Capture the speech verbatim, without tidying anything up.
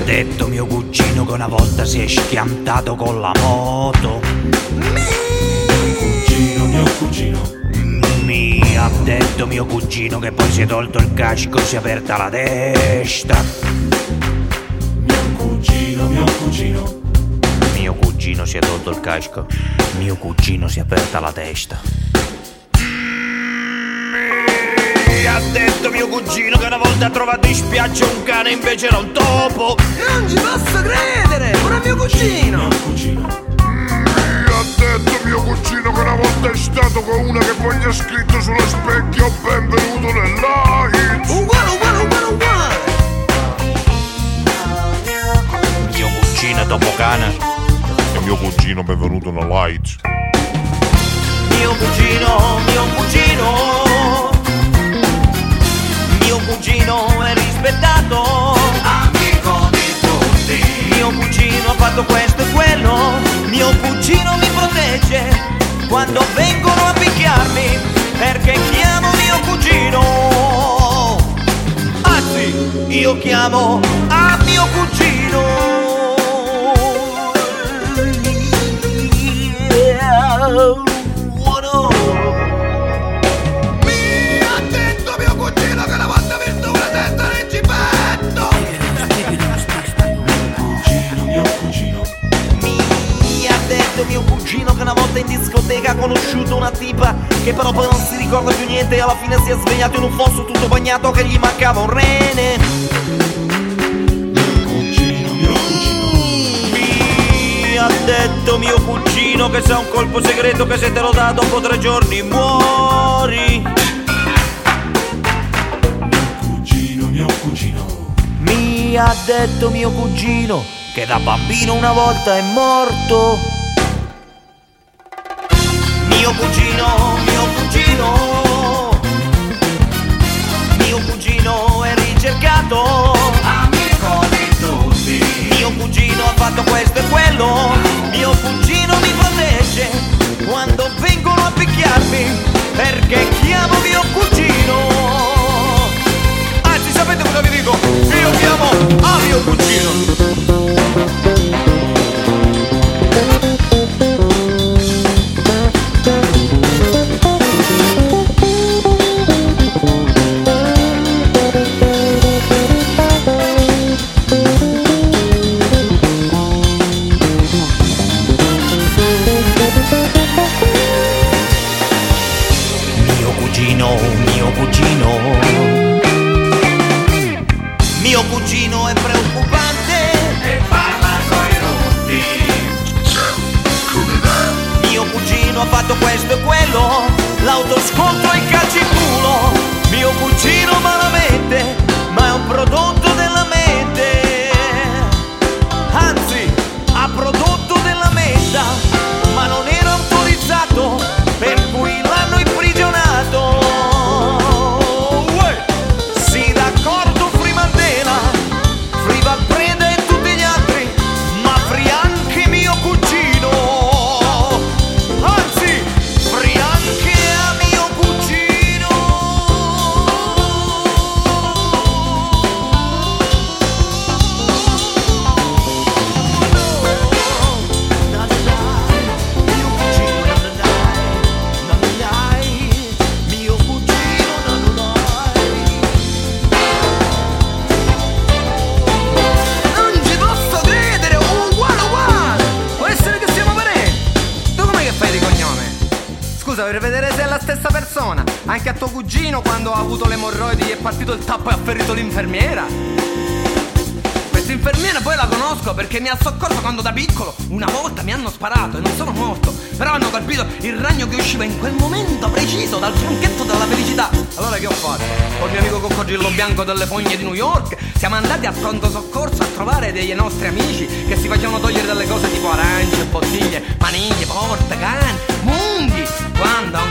detto mio cugino che una volta si è schiantato con la moto. Mio cugino, mio cugino. Mi ha detto mio cugino che poi si è tolto il casco, si è aperta la testa. Mio cugino, mio cugino. Mio cugino si è tolto il casco, mio cugino si è aperta la testa. Mi ha detto mio cugino che una volta ha trovato in spiaggia un cane invece era un topo. Non ci posso credere, pure mio cugino. Mio cugino. Mi ha detto mio cugino che una volta è stato con una che poi gli ha scritto sullo specchio benvenuto nell'A I T. Uguale, uguale, uguale, uguale. Mio cugino topo cane. E mio cugino benvenuto nell'A I T. Mio cugino, mio cugino. Mio cugino è rispettato, Amico di tutti. mio cugino ha fatto questo e quello, mio cugino mi protegge quando vengono a picchiarmi, perché chiamo mio cugino. Anzi, io chiamo a mio cugino. Mio cugino che una volta in discoteca ha conosciuto una tipa che però poi non si ricorda più niente e alla fine si è svegliato in un fosso tutto bagnato che gli mancava un rene. Mio cugino, mio cugino. Mi ha detto mio cugino che c'è un colpo segreto che se te lo dà dopo tre giorni muori. Mio cugino, mio cugino. Mi ha detto mio cugino che da bambino una volta è morto. Mio cugino, mio cugino, mio cugino è ricercato, Amico di tutti. mio cugino ha fatto questo e quello, mio cugino mi protegge quando vengono a picchiarmi, perché chiamo mio cugino. Anzi, sapete cosa vi dico? Io chiamo a mio cugino. Mio cugino, mio cugino è preoccupante E parla coi rutti. mio cugino ha fatto questo e quello, l'autoscontro e il calciculo, mio cugino malamente, ma è un prodotto della mente, anzi ha prodotto della menta, ma non era autorizzato, per cui l'hanno imprigionato. Uè! Sì, d'accordo, Free Mandela, Free Valpreda e tutti gli altri, ma free anche mio cugino. Anzi, free anche a mio cugino. Na, na, na, mio cugino, na, na, na, na, na, mio cugino, na, na, na. Non ci posso credere, uguale, uguale. Può essere che siamo parenti. Tu com'è che fai di cognome? Scusa, per vedere se è la stessa persona. Anche a tuo cugino quando ha avuto le emorroidi gli è partito il tappo e ha ferito l'infermiera. Questa infermiera poi la conosco perché mi ha soccorso quando da piccolo una volta mi hanno sparato e non sono morto, però hanno colpito il ragno che usciva in quel momento preciso dal tronchetto della felicità. Allora che ho fatto? Col mio amico Coccodrillo Bianco delle Fogne di New York siamo andati al pronto soccorso a trovare dei nostri amici che si facevano togliere delle cose tipo arance, bottiglie, maniglie, porte, cani, munghi. Quando a